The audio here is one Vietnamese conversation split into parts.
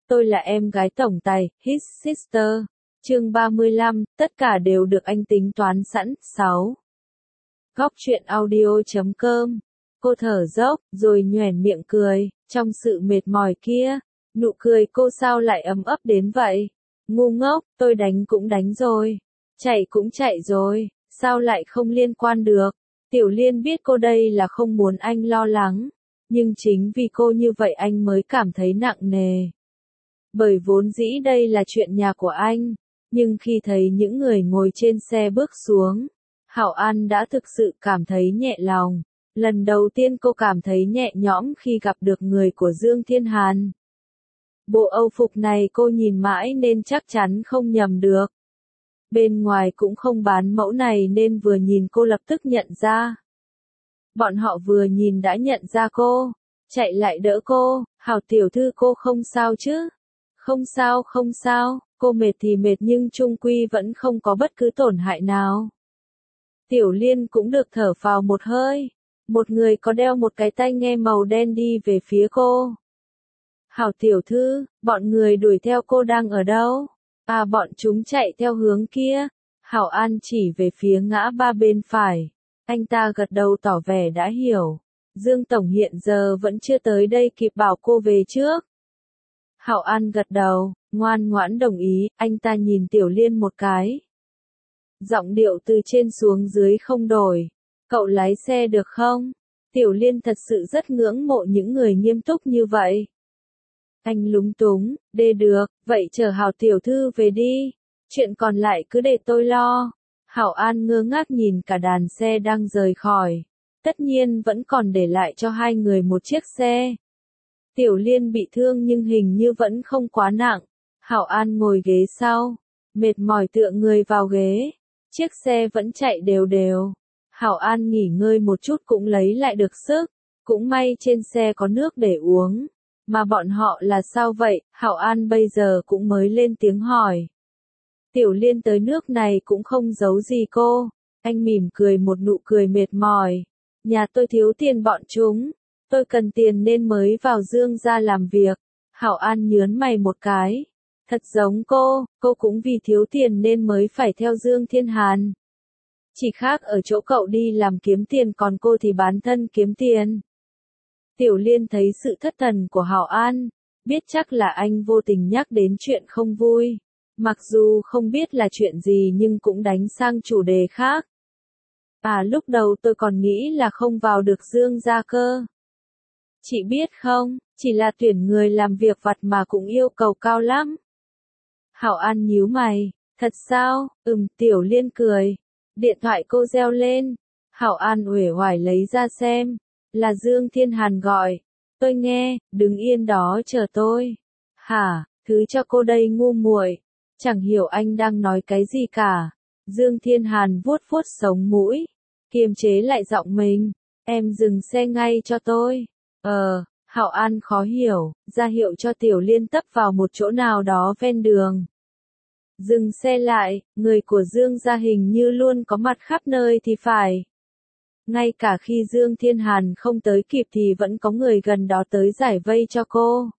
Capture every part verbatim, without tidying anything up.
tôi là em gái tổng tài, his sister. Chương ba mươi lăm, tất cả đều được anh tính toán sẵn. sáu. Góc truyện audio chấm com. Cô thở dốc, rồi nhoẻn miệng cười, trong sự mệt mỏi kia, nụ cười cô sao lại ấm ấp đến vậy? Ngu ngốc, tôi đánh cũng đánh rồi, chạy cũng chạy rồi, sao lại không liên quan được? Tiểu Liên biết cô đây là không muốn anh lo lắng, nhưng chính vì cô như vậy anh mới cảm thấy nặng nề. Bởi vốn dĩ đây là chuyện nhà của anh, nhưng khi thấy những người ngồi trên xe bước xuống, Hạo An đã thực sự cảm thấy nhẹ lòng. Lần đầu tiên cô cảm thấy nhẹ nhõm khi gặp được người của Dương Thiên Hàn. Bộ âu phục này cô nhìn mãi nên chắc chắn không nhầm được. Bên ngoài cũng không bán mẫu này nên vừa nhìn cô lập tức nhận ra. Bọn họ vừa nhìn đã nhận ra cô, chạy lại đỡ cô, Hảo tiểu thư cô không sao chứ? Không sao không sao, cô mệt thì mệt nhưng chung quy vẫn không có bất cứ tổn hại nào. Tiểu Liên cũng được thở phào một hơi. Một người có đeo một cái tai nghe màu đen đi về phía cô. Hảo tiểu thư, bọn người đuổi theo cô đang ở đâu? À bọn chúng chạy theo hướng kia. Hảo An chỉ về phía ngã ba bên phải. Anh ta gật đầu tỏ vẻ đã hiểu. Dương Tổng hiện giờ vẫn chưa tới đây kịp bảo cô về trước. Hảo An gật đầu, ngoan ngoãn đồng ý, anh ta nhìn Tiểu Liên một cái. Giọng điệu từ trên xuống dưới không đổi. Cậu lái xe được không? Tiểu Liên thật sự rất ngưỡng mộ những người nghiêm túc như vậy. Anh lúng túng, đê được, vậy chờ Hảo tiểu thư về đi. Chuyện còn lại cứ để tôi lo. Hảo An ngơ ngác nhìn cả đàn xe đang rời khỏi. Tất nhiên vẫn còn để lại cho hai người một chiếc xe. Tiểu Liên bị thương nhưng hình như vẫn không quá nặng. Hảo An ngồi ghế sau, mệt mỏi tựa người vào ghế. Chiếc xe vẫn chạy đều đều. Hảo An nghỉ ngơi một chút cũng lấy lại được sức, cũng may trên xe có nước để uống, mà bọn họ là sao vậy? Hảo An bây giờ cũng mới lên tiếng hỏi. Tiểu Liên tới nước này cũng không giấu gì cô, anh mỉm cười một nụ cười mệt mỏi. Nhà tôi thiếu tiền bọn chúng, tôi cần tiền nên mới vào Dương gia làm việc. Hảo An nhớn mày một cái, thật giống cô, cô cũng vì thiếu tiền nên mới phải theo Dương Thiên Hàn. Chỉ khác ở chỗ cậu đi làm kiếm tiền còn cô thì bán thân kiếm tiền. Tiểu Liên thấy sự thất thần của Hảo An, biết chắc là anh vô tình nhắc đến chuyện không vui. Mặc dù không biết là chuyện gì nhưng cũng đánh sang chủ đề khác. À lúc đầu tôi còn nghĩ là không vào được Dương gia cơ. Chị biết không, chỉ là tuyển người làm việc vặt mà cũng yêu cầu cao lắm. Hảo An nhíu mày, thật sao? Ừm, Tiểu Liên cười. Điện thoại cô reo lên. Hảo An uể oải lấy ra xem. Là Dương Thiên Hàn gọi. Tôi nghe, đứng yên đó chờ tôi. Hả, thứ cho cô đây ngu muội. Chẳng hiểu anh đang nói cái gì cả. Dương Thiên Hàn vuốt vuốt sống mũi. Kiềm chế lại giọng mình. Em dừng xe ngay cho tôi. Ờ, Hảo An khó hiểu, ra hiệu cho Tiểu Liên tấp vào một chỗ nào đó ven đường. Dừng xe lại, người của Dương gia hình như luôn có mặt khắp nơi thì phải. Ngay cả khi Dương Thiên Hàn không tới kịp thì vẫn có người gần đó tới giải vây cho cô.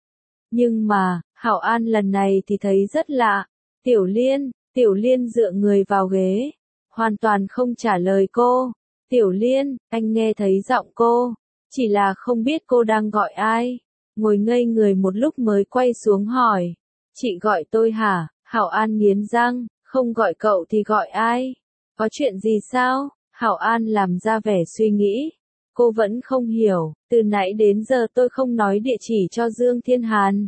Nhưng mà, Hảo An lần này thì thấy rất lạ. Tiểu Liên, Tiểu Liên dựa người vào ghế, hoàn toàn không trả lời cô. Tiểu Liên, anh nghe thấy giọng cô, chỉ là không biết cô đang gọi ai. Ngồi ngây người một lúc mới quay xuống hỏi. Chị gọi tôi hả? Hảo An nghiến răng, không gọi cậu thì gọi ai? Có chuyện gì sao? Hảo An làm ra vẻ suy nghĩ. Cô vẫn không hiểu, từ nãy đến giờ tôi không nói địa chỉ cho Dương Thiên Hàn.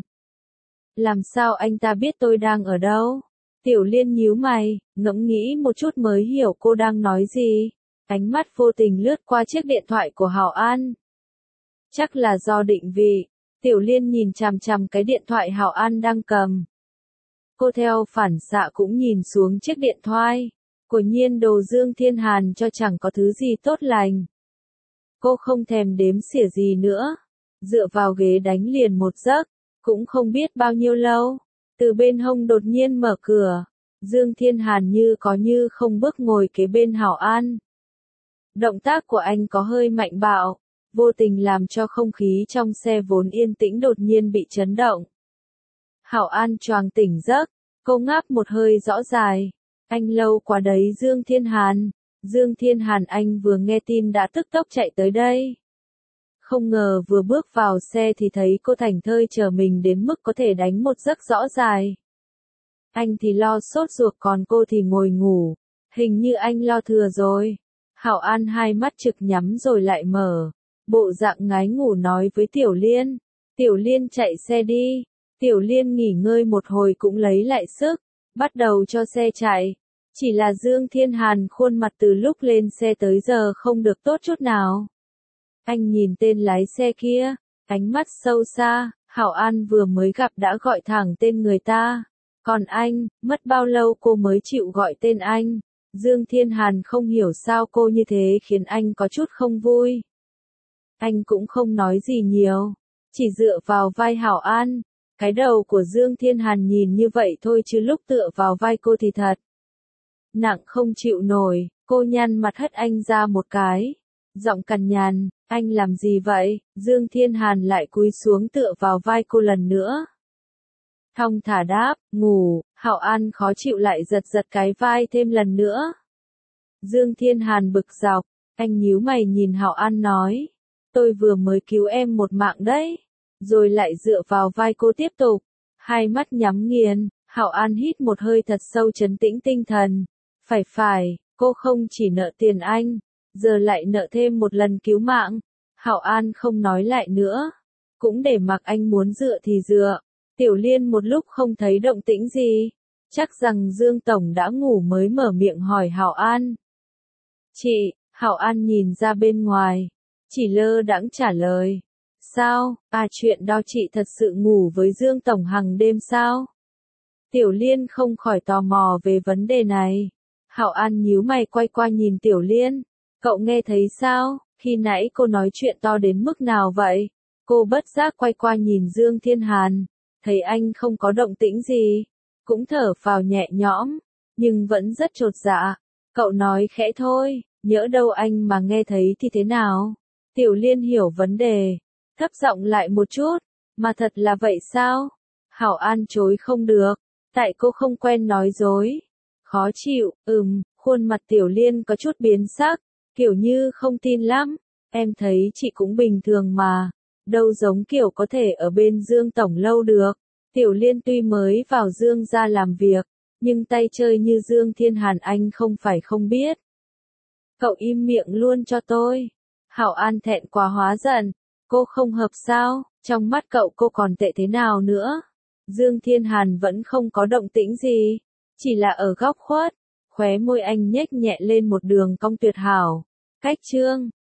Làm sao anh ta biết tôi đang ở đâu? Tiểu Liên nhíu mày, ngẫm nghĩ một chút mới hiểu cô đang nói gì. Ánh mắt vô tình lướt qua chiếc điện thoại của Hảo An. Chắc là do định vị. Tiểu Liên nhìn chằm chằm cái điện thoại Hảo An đang cầm. Cô theo phản xạ cũng nhìn xuống chiếc điện thoại. Quả nhiên đồ Dương Thiên Hàn cho chẳng có thứ gì tốt lành. Cô không thèm đếm xỉa gì nữa. Dựa vào ghế đánh liền một giấc. Cũng không biết bao nhiêu lâu. Từ bên hông đột nhiên mở cửa. Dương Thiên Hàn như có như không bước ngồi kế bên Hảo An. Động tác của anh có hơi mạnh bạo. Vô tình làm cho không khí trong xe vốn yên tĩnh đột nhiên bị chấn động. Hảo An choàng tỉnh giấc, cô ngáp một hơi rõ dài. Anh lâu quá đấy Dương Thiên Hàn. Dương Thiên Hàn anh vừa nghe tin đã tức tốc chạy tới đây. Không ngờ vừa bước vào xe thì thấy cô thảnh thơi chờ mình đến mức có thể đánh một giấc rõ dài. Anh thì lo sốt ruột còn cô thì ngồi ngủ. Hình như anh lo thừa rồi. Hảo An hai mắt trực nhắm rồi lại mở. Bộ dạng ngái ngủ nói với Tiểu Liên. Tiểu Liên chạy xe đi. Tiểu Liên nghỉ ngơi một hồi cũng lấy lại sức. Bắt đầu cho xe chạy. Chỉ là Dương Thiên Hàn khuôn mặt từ lúc lên xe tới giờ không được tốt chút nào. Anh nhìn tên lái xe kia, ánh mắt sâu xa, Hảo An vừa mới gặp đã gọi thẳng tên người ta. Còn anh, mất bao lâu cô mới chịu gọi tên anh? Dương Thiên Hàn không hiểu sao cô như thế khiến anh có chút không vui. Anh cũng không nói gì nhiều, chỉ dựa vào vai Hảo An. Cái đầu của Dương Thiên Hàn nhìn như vậy thôi chứ lúc tựa vào vai cô thì thật nặng không chịu nổi. Cô nhăn mặt hất anh ra một cái, giọng cằn nhằn, anh làm gì vậy? Dương Thiên Hàn lại cúi xuống tựa vào vai cô lần nữa. Thong thả đáp, ngủ. Hảo An khó chịu lại giật giật cái vai thêm lần nữa. Dương Thiên Hàn bực dọc, anh nhíu mày nhìn Hảo An nói, tôi vừa mới cứu em một mạng đấy. Rồi lại dựa vào vai cô tiếp tục, hai mắt nhắm nghiền. Hảo An hít một hơi thật sâu trấn tĩnh tinh thần. Phải phải, cô không chỉ nợ tiền anh, giờ lại nợ thêm một lần cứu mạng. Hảo An không nói lại nữa, cũng để mặc anh muốn dựa thì dựa. Tiểu Liên một lúc không thấy động tĩnh gì, chắc rằng Dương Tổng đã ngủ mới mở miệng hỏi Hảo An. Chị, Hảo An nhìn ra bên ngoài, chỉ lơ đãng trả lời. Sao, à chuyện đó chị thật sự ngủ với Dương Tổng hàng đêm sao? Tiểu Liên không khỏi tò mò về vấn đề này. Hảo An nhíu mày quay qua nhìn Tiểu Liên. Cậu nghe thấy sao? Khi nãy cô nói chuyện to đến mức nào vậy? Cô bất giác quay qua nhìn Dương Thiên Hàn. Thấy anh không có động tĩnh gì. Cũng thở phào nhẹ nhõm. Nhưng vẫn rất chột dạ. Cậu nói khẽ thôi. Nhỡ đâu anh mà nghe thấy thì thế nào? Tiểu Liên hiểu vấn đề. Thấp giọng lại một chút. Mà thật là vậy sao? Hảo An chối không được. Tại cô không quen nói dối. Khó chịu, ừm, khuôn mặt Tiểu Liên có chút biến sắc, kiểu như không tin lắm. Em thấy chị cũng bình thường mà, đâu giống kiểu có thể ở bên Dương Tổng lâu được. Tiểu Liên tuy mới vào Dương gia làm việc, nhưng tay chơi như Dương Thiên Hàn anh không phải không biết. Cậu im miệng luôn cho tôi. Hảo An thẹn quá hóa giận, cô không hợp sao, trong mắt cậu cô còn tệ thế nào nữa? Dương Thiên Hàn vẫn không có động tĩnh gì, chỉ là ở góc khuất, khóe môi anh nhếch nhẹ lên một đường cong tuyệt hảo. Cách chương